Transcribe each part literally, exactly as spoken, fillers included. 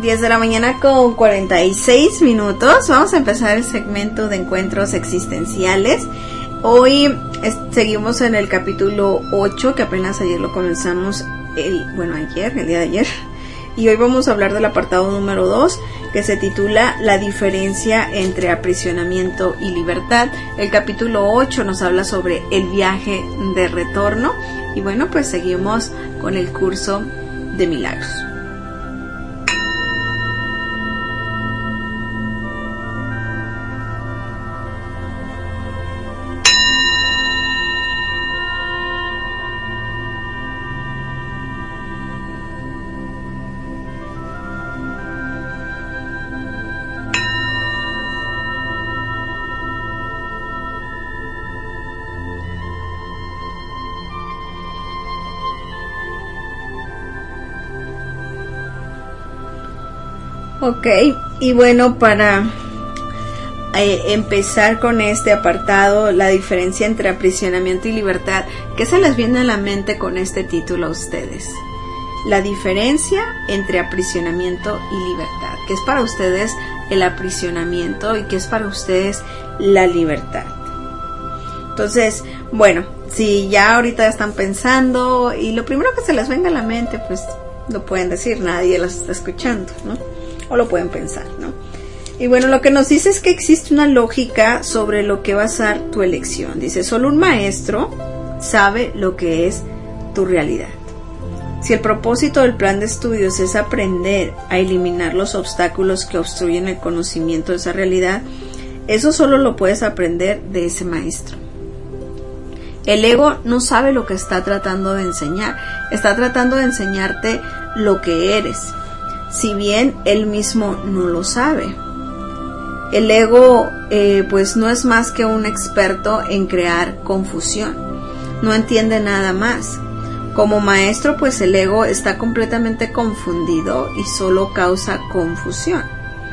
diez de la mañana con cuarenta y seis minutos. Vamos a empezar el segmento de encuentros existenciales. Hoy es, seguimos en el capítulo ocho, que apenas ayer lo comenzamos, el, bueno, ayer, el día de ayer. Y hoy vamos a hablar del apartado número dos, que se titula La diferencia entre aprisionamiento y libertad. El capítulo ocho nos habla sobre el viaje de retorno. Y bueno, pues seguimos con el curso de milagros. Ok, y bueno, para eh, empezar con este apartado, la diferencia entre aprisionamiento y libertad, ¿qué se les viene a la mente con este título a ustedes? La diferencia entre aprisionamiento y libertad. ¿Qué es para ustedes el aprisionamiento y qué es para ustedes la libertad? Entonces, bueno, si ya ahorita están pensando y lo primero que se les venga a la mente, pues lo pueden decir, nadie los está escuchando, ¿no? O lo pueden pensar, ¿no? Y bueno, lo que nos dice es que existe una lógica sobre lo que va a ser tu elección. Dice, solo un maestro sabe lo que es tu realidad. Si el propósito del plan de estudios es aprender a eliminar los obstáculos que obstruyen el conocimiento de esa realidad, eso solo lo puedes aprender de ese maestro. El ego no sabe lo que está tratando de enseñar. Está tratando de enseñarte lo que eres, si bien él mismo no lo sabe. El ego eh, pues no es más que un experto en crear confusión, no entiende nada más. Como maestro, pues el ego está completamente confundido y solo causa confusión.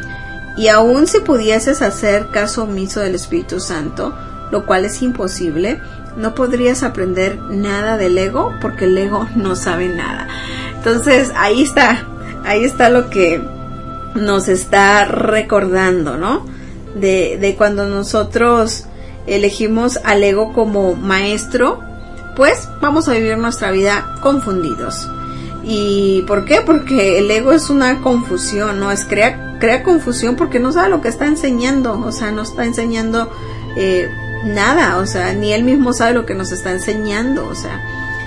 Y aun si pudieses hacer caso omiso del Espíritu Santo, lo cual es imposible, no podrías aprender nada del ego porque el ego no sabe nada. Entonces ahí está. Ahí está lo que nos está recordando, ¿no? De, de cuando nosotros elegimos al ego como maestro, pues vamos a vivir nuestra vida confundidos. ¿Y por qué? Porque el ego es una confusión, ¿no? Es crea, crea confusión porque no sabe lo que está enseñando, o sea, no está enseñando eh, nada, o sea, ni él mismo sabe lo que nos está enseñando, o sea.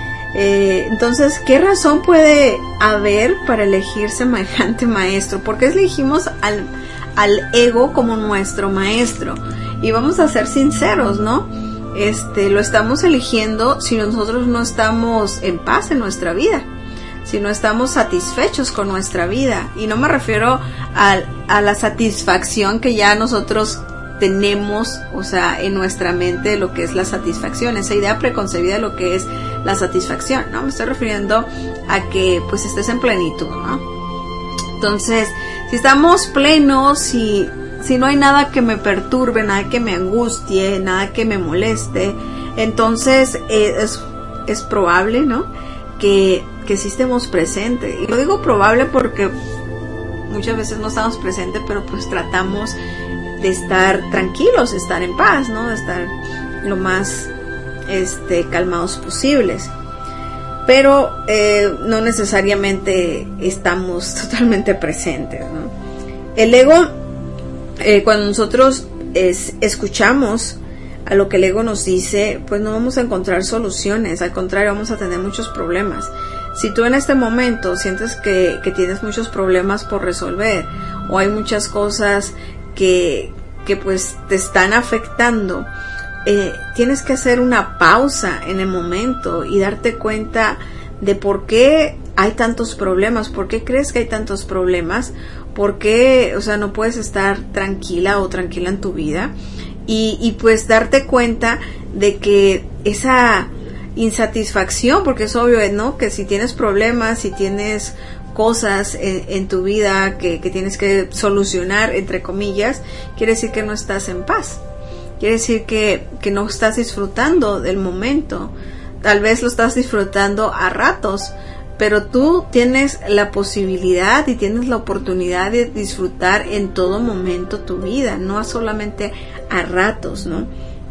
Eh, entonces, ¿qué razón puede haber para elegir semejante maestro? ¿Por qué elegimos al, al ego como nuestro maestro? Y vamos a ser sinceros, ¿no? Este, lo estamos eligiendo si nosotros no estamos en paz en nuestra vida, si no estamos satisfechos con nuestra vida. Y no me refiero a, a la satisfacción que ya nosotros tenemos, o sea, en nuestra mente lo que es la satisfacción, esa idea preconcebida de lo que es la satisfacción, ¿no? Me estoy refiriendo a que pues estés en plenitud, ¿no? Entonces, si estamos plenos, si, si no hay nada que me perturbe, nada que me angustie, nada que me moleste, entonces eh, es, es probable, ¿no? Que, que sí estemos presentes. Y lo digo probable porque muchas veces no estamos presentes, pero pues tratamos de estar tranquilos, de estar en paz, ¿no? De estar lo más este, calmados posibles. Pero eh, no necesariamente estamos totalmente presentes, ¿no? El ego, eh, cuando nosotros es, escuchamos a lo que el ego nos dice, pues no vamos a encontrar soluciones, al contrario, vamos a tener muchos problemas. Si tú en este momento sientes que, que tienes muchos problemas por resolver, o hay muchas cosas que, que pues te están afectando, eh, tienes que hacer una pausa en el momento y darte cuenta de por qué hay tantos problemas, por qué crees que hay tantos problemas, por qué, o sea, no puedes estar tranquila o tranquila en tu vida, y, y pues darte cuenta de que esa insatisfacción, porque es obvio, ¿no? Que si tienes problemas, si tienes cosas en, en tu vida que, que tienes que solucionar, entre comillas, quiere decir que no estás en paz, quiere decir que, que no estás disfrutando del momento. Tal vez lo estás disfrutando a ratos, pero tú tienes la posibilidad y tienes la oportunidad de disfrutar en todo momento tu vida, no solamente a ratos, ¿no?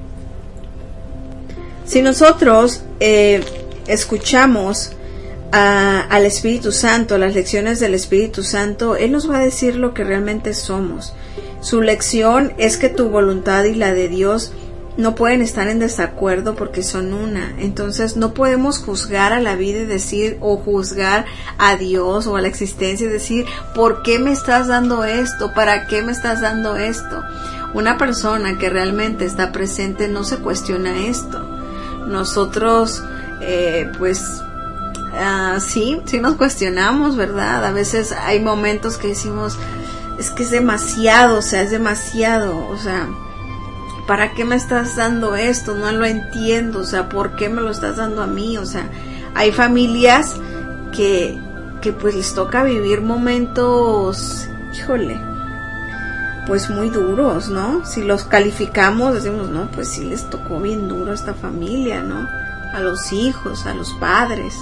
Si nosotros eh, escuchamos a, al Espíritu Santo, las lecciones del Espíritu Santo, Él nos va a decir lo que realmente somos. Su lección es que tu voluntad y la de Dios no pueden estar en desacuerdo porque son una. Entonces no podemos juzgar a la vida y decir, o juzgar a Dios o a la existencia y decir, ¿por qué me estás dando esto? ¿Para qué me estás dando esto? Una persona que realmente está presente no se cuestiona esto. Nosotros, eh, pues, uh, sí, sí nos cuestionamos, ¿verdad? A veces hay momentos que decimos, es que es demasiado, o sea, es demasiado, o sea, ¿para qué me estás dando esto? No lo entiendo, o sea, ¿por qué me lo estás dando a mí? O sea, hay familias que, que pues les toca vivir momentos, híjole, pues muy duros, ¿no? Si los calificamos, decimos, no, pues sí les tocó bien duro a esta familia, ¿no? A los hijos, a los padres.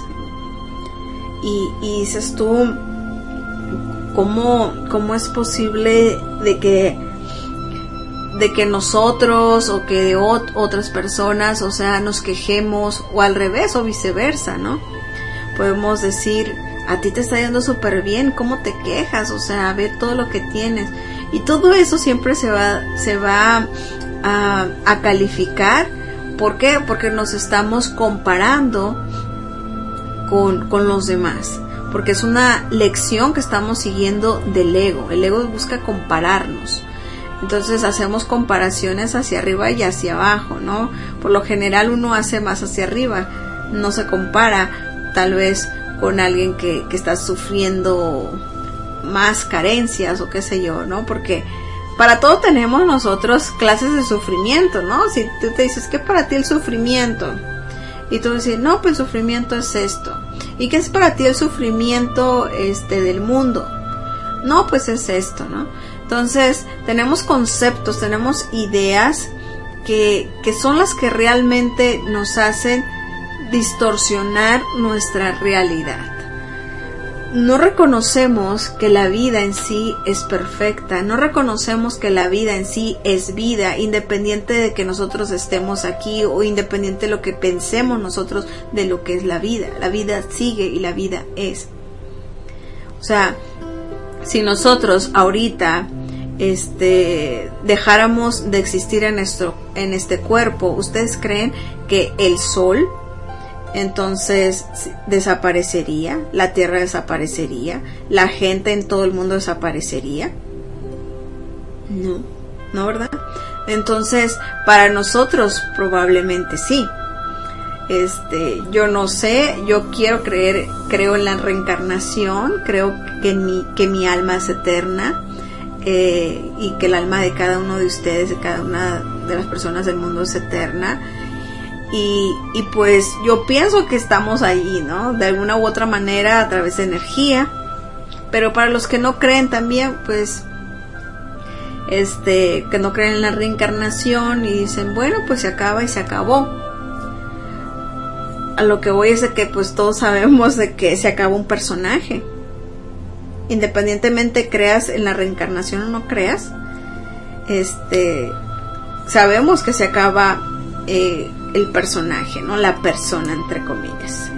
Y, y dices tú, ¿cómo, cómo es posible de que de que nosotros o que de ot- otras personas, o sea, nos quejemos, o al revés o viceversa, ¿no? Podemos decir, a ti te está yendo súper bien, ¿cómo te quejas? O sea, ve todo lo que tienes. Y todo eso siempre se va, se va a, a calificar. ¿Por qué? Porque nos estamos comparando con, con los demás. Porque es una lección que estamos siguiendo del ego. El ego busca compararnos. Entonces hacemos comparaciones hacia arriba y hacia abajo, ¿no? Por lo general uno hace más hacia arriba, no se compara tal vez con alguien que, que está sufriendo más carencias o qué sé yo, ¿no? Porque para todo tenemos nosotros clases de sufrimiento, ¿no? Si tú te dices, ¿qué para ti el sufrimiento? Y tú dices, no, pues el sufrimiento es esto. ¿Y qué es para ti el sufrimiento este del mundo? No, pues es esto, ¿no? Entonces, tenemos conceptos, tenemos ideas que, que son las que realmente nos hacen distorsionar nuestra realidad. No reconocemos que la vida en sí es perfecta, no reconocemos que la vida en sí es vida, independiente de que nosotros estemos aquí o independiente de lo que pensemos nosotros de lo que es la vida. La vida sigue y la vida es. O sea, si nosotros ahorita este dejáramos de existir en nuestro en este cuerpo, ¿ustedes creen que el sol entonces desaparecería? ¿La tierra desaparecería? ¿La gente en todo el mundo desaparecería? No, no, ¿verdad? Entonces, para nosotros probablemente sí. Este, yo no sé, yo quiero creer, creo en la reencarnación, creo que mi, que mi alma es eterna, eh, y que el alma de cada uno de ustedes, de cada una de las personas del mundo es eterna. Y, y pues yo pienso que estamos ahí, ¿no? De alguna u otra manera, a través de energía. Pero para los que no creen también, pues, este, que no creen en la reencarnación y dicen, bueno, pues se acaba y se acabó. A lo que voy es de que pues todos sabemos de que se acaba un personaje. Independientemente creas en la reencarnación o no creas, este, sabemos que se acaba eh, el personaje, ¿no? La persona, entre comillas.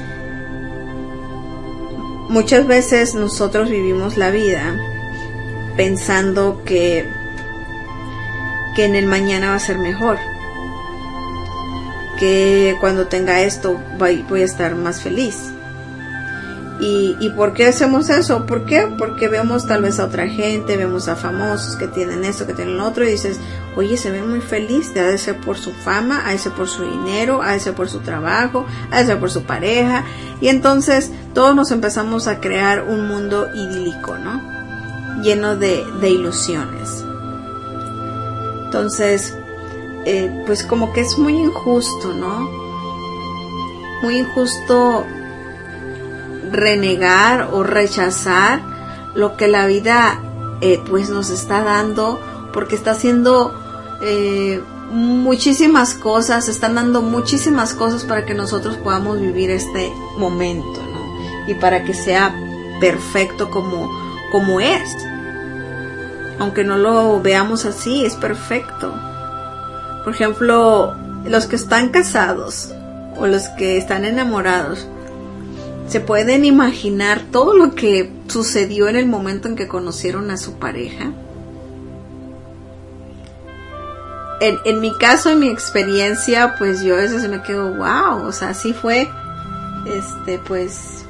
Muchas veces nosotros vivimos la vida pensando que, que en el mañana va a ser mejor. Que cuando tenga esto voy, voy a estar más feliz. ¿Y, ¿Y por qué hacemos eso? ¿Por qué? Porque vemos tal vez a otra gente, vemos a famosos que tienen esto, que tienen lo otro, y dices, oye, se ve muy feliz, ha de ser por su fama, ha de ser por su dinero, ha de ser por su trabajo, ha de ser por su pareja, y entonces todos nos empezamos a crear un mundo idílico, ¿no? Lleno de, de ilusiones. Entonces, eh, pues como que es muy injusto, ¿no? Muy injusto renegar o rechazar lo que la vida eh, pues nos está dando, porque está haciendo eh, muchísimas cosas, están dando muchísimas cosas para que nosotros podamos vivir este momento, ¿no? y para que sea perfecto como, como es. Aunque no lo veamos así, es perfecto. Por ejemplo, los que están casados o los que están enamorados, ¿se pueden imaginar todo lo que sucedió en el momento en que conocieron a su pareja? En, en mi caso, en mi experiencia, pues yo a veces me quedo, wow, o sea, sí fue, este, pues,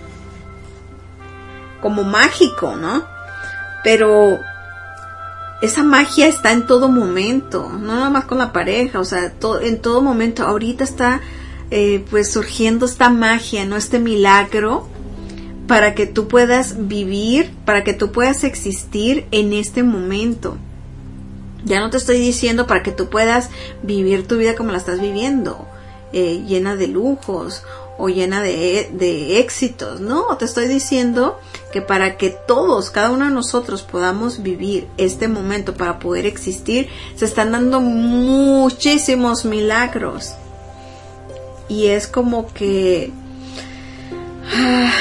como mágico, ¿no? Pero esa magia está en todo momento, no nada más con la pareja, o sea, to, en todo momento. Ahorita está, eh, pues, surgiendo esta magia, ¿no? Este milagro para que tú puedas vivir, para que tú puedas existir en este momento. Ya no te estoy diciendo para que tú puedas vivir tu vida como la estás viviendo, eh, llena de lujos o llena de, de éxitos, no, te estoy diciendo que para que todos, cada uno de nosotros podamos vivir este momento, para poder existir, se están dando muchísimos milagros. Y es como que ah,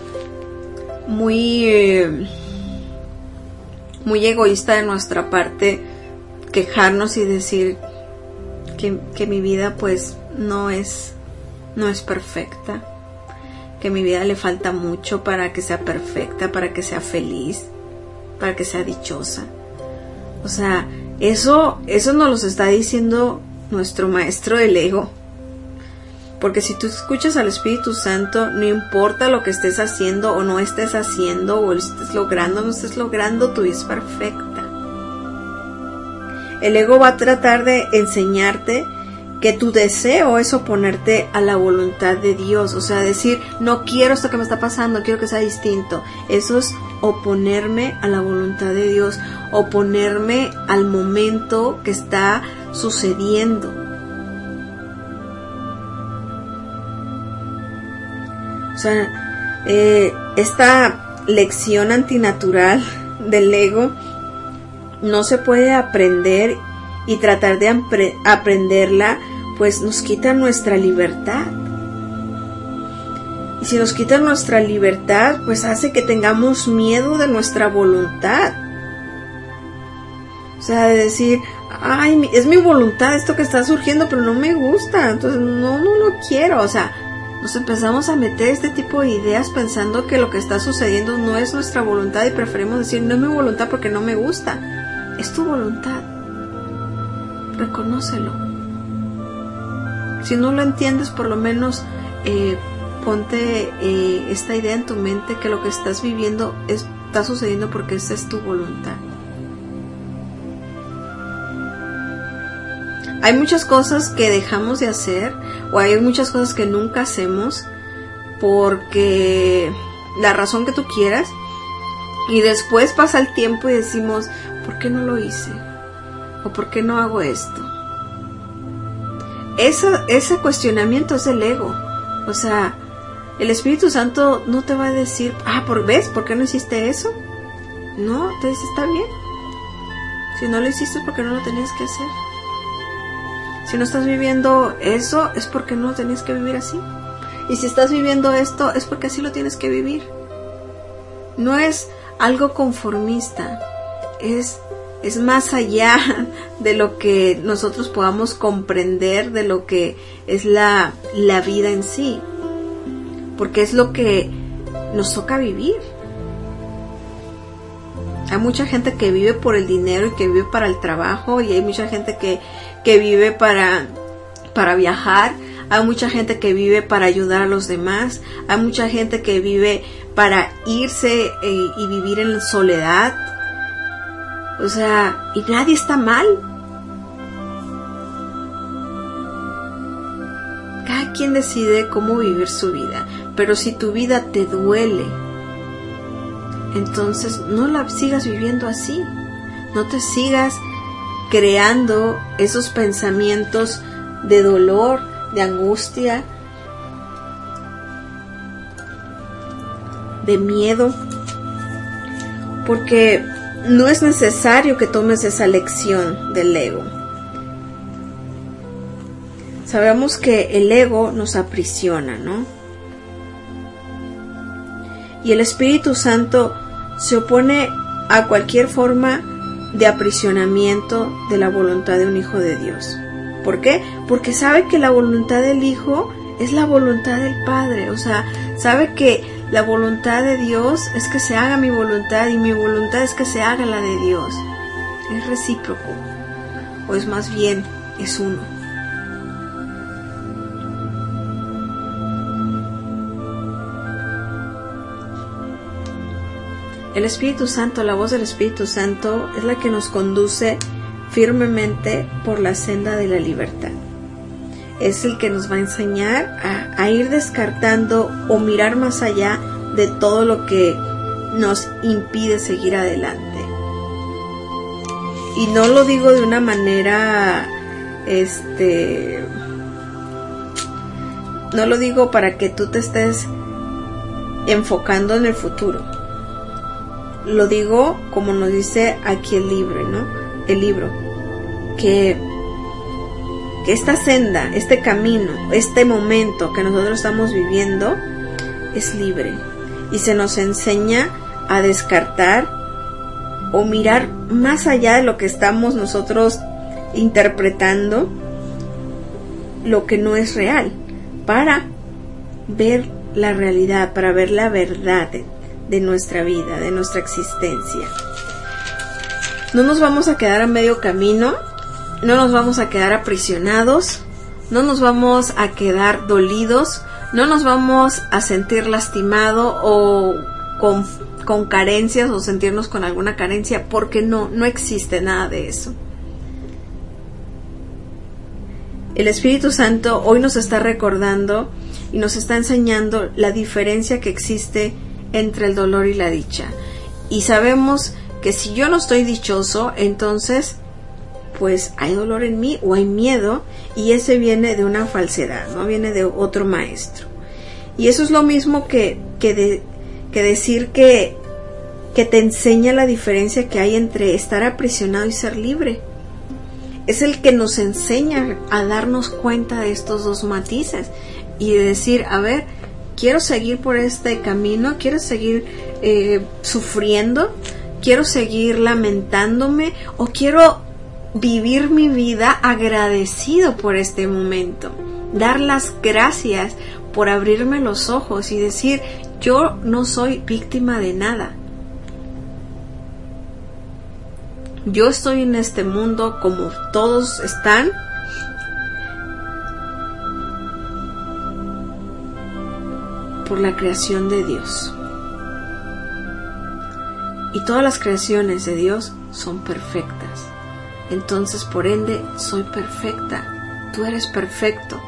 muy, eh, muy egoísta de nuestra parte quejarnos y decir que, que mi vida pues no es no es perfecta, que mi vida le falta mucho para que sea perfecta, para que sea feliz, para que sea dichosa. O sea, eso eso nos lo está diciendo nuestro maestro del ego. Porque si tú escuchas al Espíritu Santo, no importa lo que estés haciendo o no estés haciendo, o lo estés logrando o no estés logrando, tu vida es perfecta. El ego va a tratar de enseñarte que tu deseo es oponerte a la voluntad de Dios. O sea, decir, no quiero esto que me está pasando, quiero que sea distinto. Eso es oponerme a la voluntad de Dios, oponerme al momento que está sucediendo. O sea, eh, esta lección antinatural del ego no se puede aprender, y tratar de apre- aprenderla pues nos quita nuestra libertad. Y si nos quita nuestra libertad, pues hace que tengamos miedo de nuestra voluntad. O sea, de decir, ay, es mi voluntad esto que está surgiendo, pero no me gusta, entonces no, no lo quiero. O sea, nos empezamos a meter este tipo de ideas pensando que lo que está sucediendo no es nuestra voluntad, y preferimos decir, no es mi voluntad porque no me gusta. Es tu voluntad. Reconócelo. Si no lo entiendes, por lo menos eh, ponte eh, esta idea en tu mente, que lo que estás viviendo es, está sucediendo porque esa es tu voluntad. Hay muchas cosas que dejamos de hacer, o hay muchas cosas que nunca hacemos porque la razón que tú quieras, y después pasa el tiempo y decimos, ¿por qué no lo hice? ¿O por qué no hago esto? Eso, ese cuestionamiento es el ego. O sea, el Espíritu Santo no te va a decir, ah, ¿por ves? ¿Por qué no hiciste eso? No, te dice, está bien. Si no lo hiciste es porque no lo tenías que hacer. Si no estás viviendo eso, es porque no lo tenías que vivir así. Y si estás viviendo esto, es porque así lo tienes que vivir. No es algo conformista, es es más allá de lo que nosotros podamos comprender, de lo que es la, la vida en sí, porque es lo que nos toca vivir. Hay mucha gente que vive por el dinero y que vive para el trabajo, y hay mucha gente que, que vive para, para viajar, hay mucha gente que vive para ayudar a los demás, hay mucha gente que vive para irse eh, y vivir en soledad. O sea, y nadie está mal. Cada quien decide cómo vivir su vida. Pero si tu vida te duele, entonces no la sigas viviendo así. No te sigas creando esos pensamientos de dolor, de angustia, de miedo. Porque no es necesario que tomes esa lección del ego. Sabemos que el ego nos aprisiona, ¿no? Y el Espíritu Santo se opone a cualquier forma de aprisionamiento de la voluntad de un hijo de Dios. ¿Por qué? Porque sabe que la voluntad del Hijo es la voluntad del Padre. O sea, sabe que la voluntad de Dios es que se haga mi voluntad y mi voluntad es que se haga la de Dios. Es recíproco, o es más bien, es uno. El Espíritu Santo, la voz del Espíritu Santo es la que nos conduce firmemente por la senda de la libertad. Es el que nos va a enseñar a, a ir descartando o mirar más allá de todo lo que nos impide seguir adelante. Y no lo digo de una manera, este, no lo digo para que tú te estés enfocando en el futuro. Lo digo como nos dice aquí el libro, ¿no? El libro, que, que esta senda, este camino, este momento que nosotros estamos viviendo es libre y se nos enseña a descartar o mirar más allá de lo que estamos nosotros interpretando, lo que no es real, para ver la realidad, para ver la verdad de, de nuestra vida, de nuestra existencia. No nos vamos a quedar a medio camino, no nos vamos a quedar aprisionados, no nos vamos a quedar dolidos, no nos vamos a sentir lastimado o con, con carencias o sentirnos con alguna carencia, porque no, no existe nada de eso. El Espíritu Santo hoy nos está recordando y nos está enseñando la diferencia que existe entre el dolor y la dicha. Y sabemos que si yo no estoy dichoso, entonces pues hay dolor en mí o hay miedo, y ese viene de una falsedad, no viene de otro maestro. Y eso es lo mismo que, que, de, que decir que, que te enseña la diferencia que hay entre estar aprisionado y ser libre. Es el que nos enseña a darnos cuenta de estos dos matices y de decir, a ver, quiero seguir por este camino, quiero seguir eh, sufriendo, quiero seguir lamentándome, o quiero vivir mi vida agradecido por este momento, dar las gracias por abrirme los ojos y decir, yo no soy víctima de nada. Yo estoy en este mundo como todos están, por la creación de Dios. Y todas las creaciones de Dios son perfectas. Entonces, por ende, soy perfecta. Tú eres perfecto.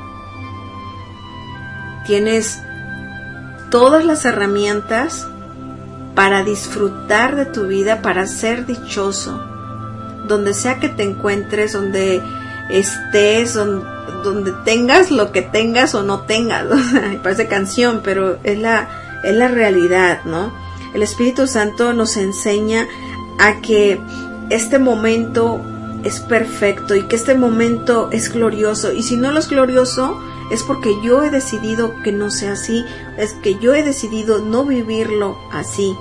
Tienes todas las herramientas para disfrutar de tu vida, para ser dichoso. Donde sea que te encuentres, donde estés, donde, donde tengas lo que tengas o no tengas. Parece canción, pero es la, es la realidad, ¿no? El Espíritu Santo nos enseña a que este momento es perfecto y que este momento es glorioso. Y si no lo es glorioso, es porque yo he decidido que no sea así, es que yo he decidido no vivirlo así.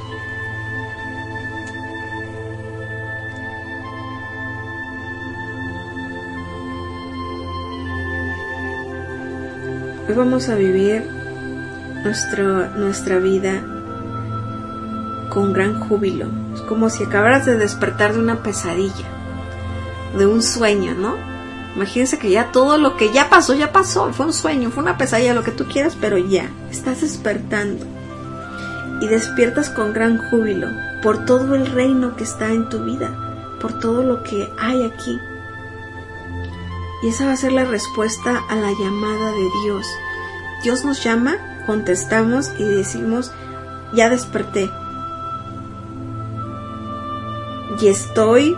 Hoy vamos a vivir nuestro, nuestra vida con gran júbilo. Es como si acabaras de despertar de una pesadilla, de un sueño, ¿no? Imagínense que ya todo lo que ya pasó, ya pasó. Fue un sueño, fue una pesadilla, lo que tú quieras, pero ya estás despertando. Y despiertas con gran júbilo por todo el reino que está en tu vida, por todo lo que hay aquí. Y esa va a ser la respuesta a la llamada de Dios. Dios nos llama, contestamos y decimos, ya desperté. Y estoy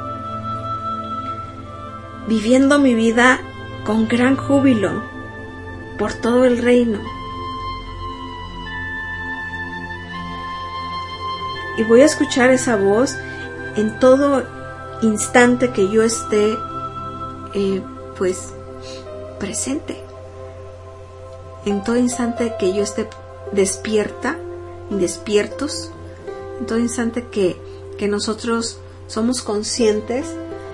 viviendo mi vida con gran júbilo por todo el reino. Y voy a escuchar esa voz en todo instante que yo esté eh, pues presente. En todo instante que yo esté despierta, y despiertos, en todo instante que, que nosotros somos conscientes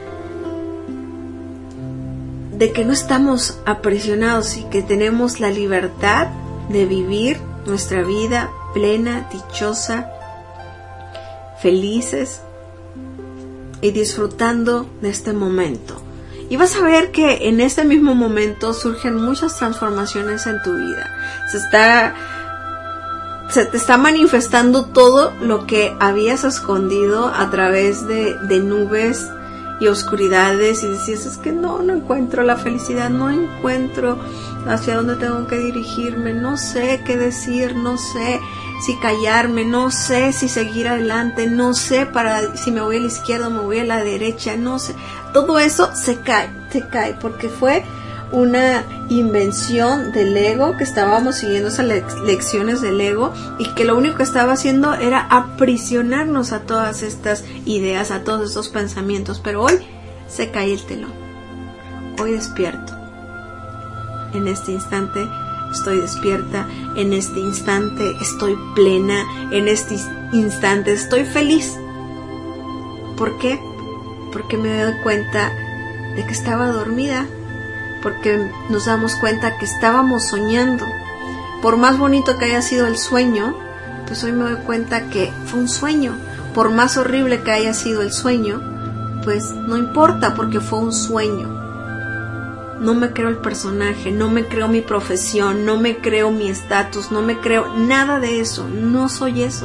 de que no estamos aprisionados y que tenemos la libertad de vivir nuestra vida plena, dichosa, felices y disfrutando de este momento. Y vas a ver que en este mismo momento surgen muchas transformaciones en tu vida. Se está, se te está manifestando todo lo que habías escondido a través de, de nubes y oscuridades, y decías, es que no, no encuentro la felicidad, no encuentro hacia dónde tengo que dirigirme, no sé qué decir, no sé si callarme, no sé si seguir adelante, no sé para si me voy a la izquierda o me voy a la derecha, no sé. Todo eso se cae, se cae, porque fue una invención del ego, que estábamos siguiendo esas le- lecciones del ego, y que lo único que estaba haciendo era aprisionarnos a todas estas ideas, a todos estos pensamientos. Pero hoy se cae el telón. Hoy despierto. En este instante estoy despierta, en este instante estoy plena, en este instante estoy feliz. ¿Por qué? Porque me doy cuenta de que estaba dormida, porque nos damos cuenta que estábamos soñando. Por más bonito que haya sido el sueño, pues hoy me doy cuenta que fue un sueño. Por más horrible que haya sido el sueño, pues no importa, porque fue un sueño. No me creo el personaje, no me creo mi profesión, no me creo mi estatus, no me creo nada de eso. No soy eso.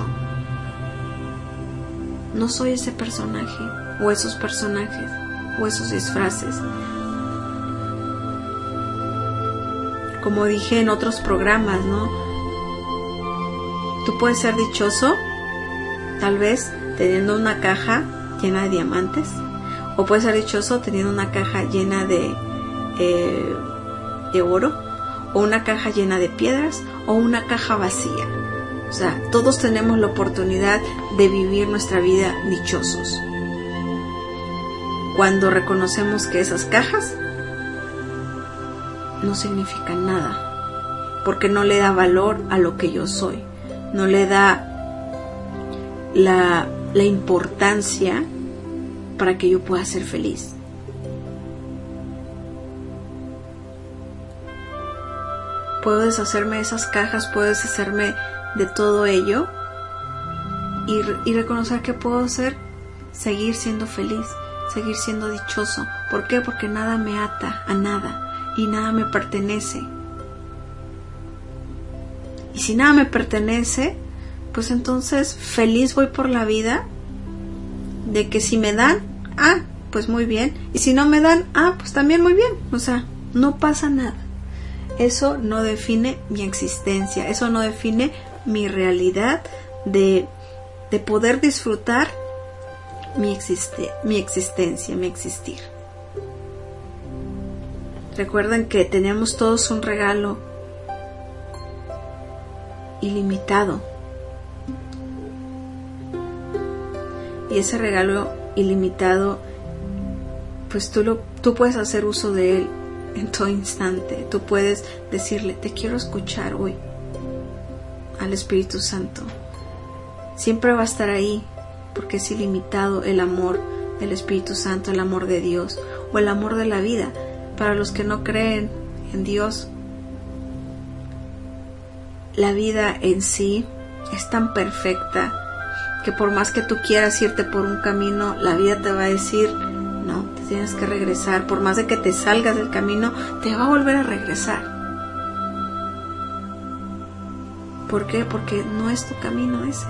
No soy ese personaje, o esos personajes, o esos disfraces. Como dije en otros programas, ¿no? Tú puedes ser dichoso, tal vez teniendo una caja llena de diamantes, o puedes ser dichoso teniendo una caja llena de Eh, de oro, o una caja llena de piedras, o una caja vacía. O sea, todos tenemos la oportunidad de vivir nuestra vida dichosos cuando reconocemos que esas cajas no significan nada, porque no le da valor a lo que yo soy, no le da la, la importancia para que yo pueda ser feliz. Puedo deshacerme de esas cajas, puedo deshacerme de todo ello y, y reconocer que puedo hacer, seguir siendo feliz, seguir siendo dichoso. ¿Por qué? Porque nada me ata a nada y nada me pertenece. Y si nada me pertenece, pues entonces feliz voy por la vida, de que si me dan, ah, pues muy bien, y si no me dan, ah, pues también muy bien. O sea, no pasa nada. Eso no define mi existencia, eso no define mi realidad de, de poder disfrutar mi, existe, mi existencia, mi existir. Recuerden que tenemos todos un regalo ilimitado. Y ese regalo ilimitado, pues tú, lo, tú puedes hacer uso de él en todo instante. Tú puedes decirle, te quiero escuchar hoy, al Espíritu Santo. Siempre va a estar ahí, porque es ilimitado el amor del Espíritu Santo, el amor de Dios, o el amor de la vida. Para los que no creen en Dios, la vida en sí es tan perfecta que por más que tú quieras irte por un camino, la vida te va a decir, no, te tienes que regresar. Por más de que te salgas del camino, te va a volver a regresar. ¿Por qué? Porque no es tu camino ese.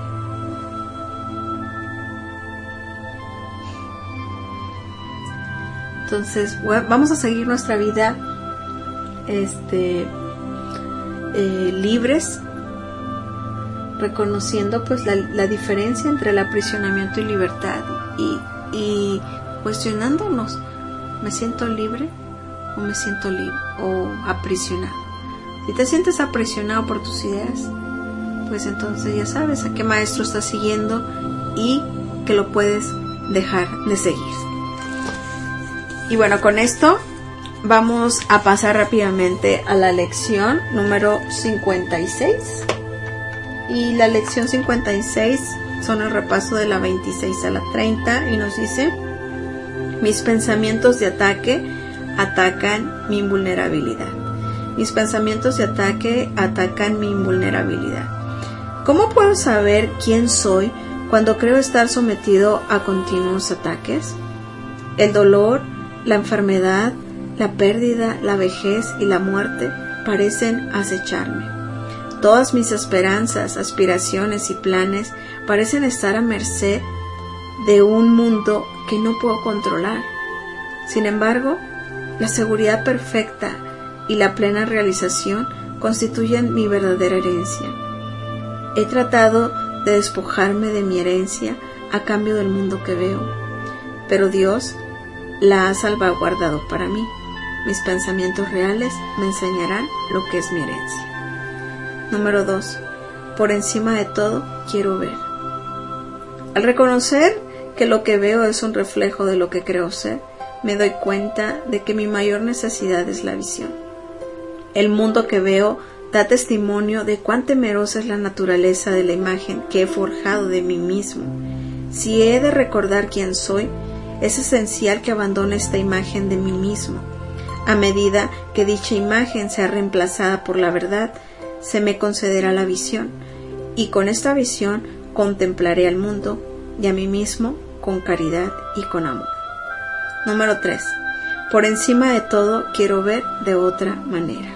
Entonces, vamos a seguir nuestra vida este, eh, libres, reconociendo pues la, la diferencia entre el aprisionamiento y libertad, y, y cuestionándonos, ¿me siento libre o me siento libre o aprisionado? Si te sientes aprisionado por tus ideas, pues entonces ya sabes a qué maestro estás siguiendo y que lo puedes dejar de seguir. Y bueno, con esto vamos a pasar rápidamente a la lección número cincuenta y seis. Y la lección cincuenta y seis son el repaso de la veintiséis a la treinta y nos dice: mis pensamientos de ataque atacan mi invulnerabilidad. Mis pensamientos de ataque atacan mi invulnerabilidad. ¿Cómo puedo saber quién soy cuando creo estar sometido a continuos ataques? El dolor, la enfermedad, la pérdida, la vejez y la muerte parecen acecharme. Todas mis esperanzas, aspiraciones y planes parecen estar a merced de un mundo que no puedo controlar. Sin embargo, la seguridad perfecta y la plena realización constituyen mi verdadera herencia. He tratado de despojarme de mi herencia a cambio del mundo que veo, pero Dios la ha salvaguardado para mí. Mis pensamientos reales me enseñarán lo que es mi herencia. Número dos. Por encima de todo, quiero ver. Al reconocer que lo que veo es un reflejo de lo que creo ser, me doy cuenta de que mi mayor necesidad es la visión. El mundo que veo da testimonio de cuán temerosa es la naturaleza de la imagen que he forjado de mí mismo. Si he de recordar quién soy, es esencial que abandone esta imagen de mí mismo. A medida que dicha imagen sea reemplazada por la verdad, se me concederá la visión, y con esta visión contemplaré al mundo y a mí mismo con caridad y con amor. Número tres. Por encima de todo, quiero ver de otra manera.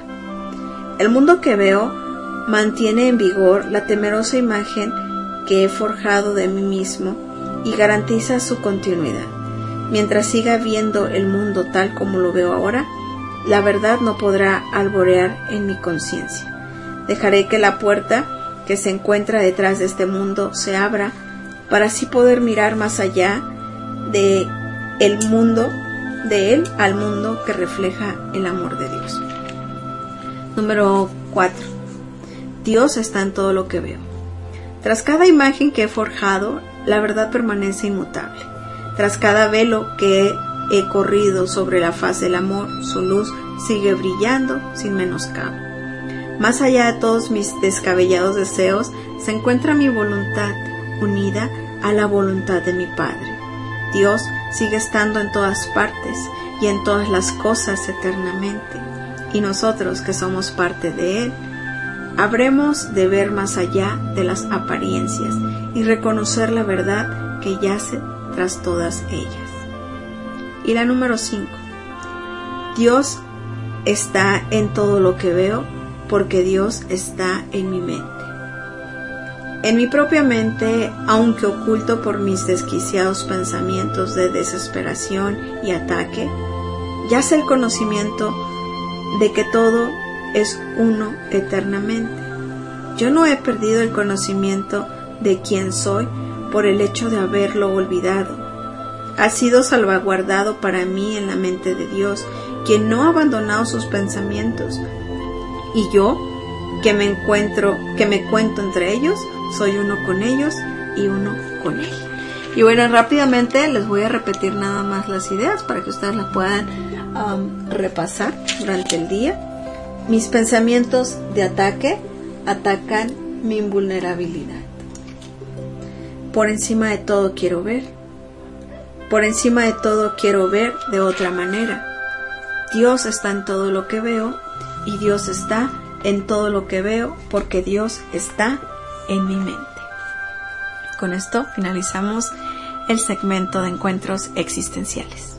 El mundo que veo mantiene en vigor la temerosa imagen que he forjado de mí mismo y garantiza su continuidad. Mientras siga viendo el mundo tal como lo veo ahora, la verdad no podrá alborear en mi conciencia. Dejaré que la puerta que se encuentra detrás de este mundo se abra para así poder mirar más allá de el mundo, de él al mundo que refleja el amor de Dios. Número cuatro. Dios está en todo lo que veo. Tras cada imagen que he forjado, la verdad permanece inmutable. Tras cada velo que he, he corrido sobre la faz del amor, su luz sigue brillando sin menoscabo. Más allá de todos mis descabellados deseos, se encuentra mi voluntad unida a la voluntad de mi Padre. Dios sigue estando en todas partes y en todas las cosas eternamente, y nosotros que somos parte de Él, habremos de ver más allá de las apariencias y reconocer la verdad que yace tras todas ellas. Y la número cinco. Dios está en todo lo que veo, porque Dios está en mi mente. En mi propia mente, aunque oculto por mis desquiciados pensamientos de desesperación y ataque, yace el conocimiento de que todo es uno eternamente. Yo no he perdido el conocimiento de quién soy por el hecho de haberlo olvidado. Ha sido salvaguardado para mí en la mente de Dios, quien no ha abandonado sus pensamientos. Y yo, que me encuentro, que me cuento entre ellos, soy uno con ellos y uno con Él. Y bueno, rápidamente les voy a repetir nada más las ideas para que ustedes las puedan um, repasar durante el día. Mis pensamientos de ataque atacan mi invulnerabilidad. Por encima de todo quiero ver. Por encima de todo quiero ver de otra manera. Dios está en todo lo que veo y Dios está en todo lo que veo porque Dios está en mi mente. Con esto finalizamos el segmento de encuentros existenciales.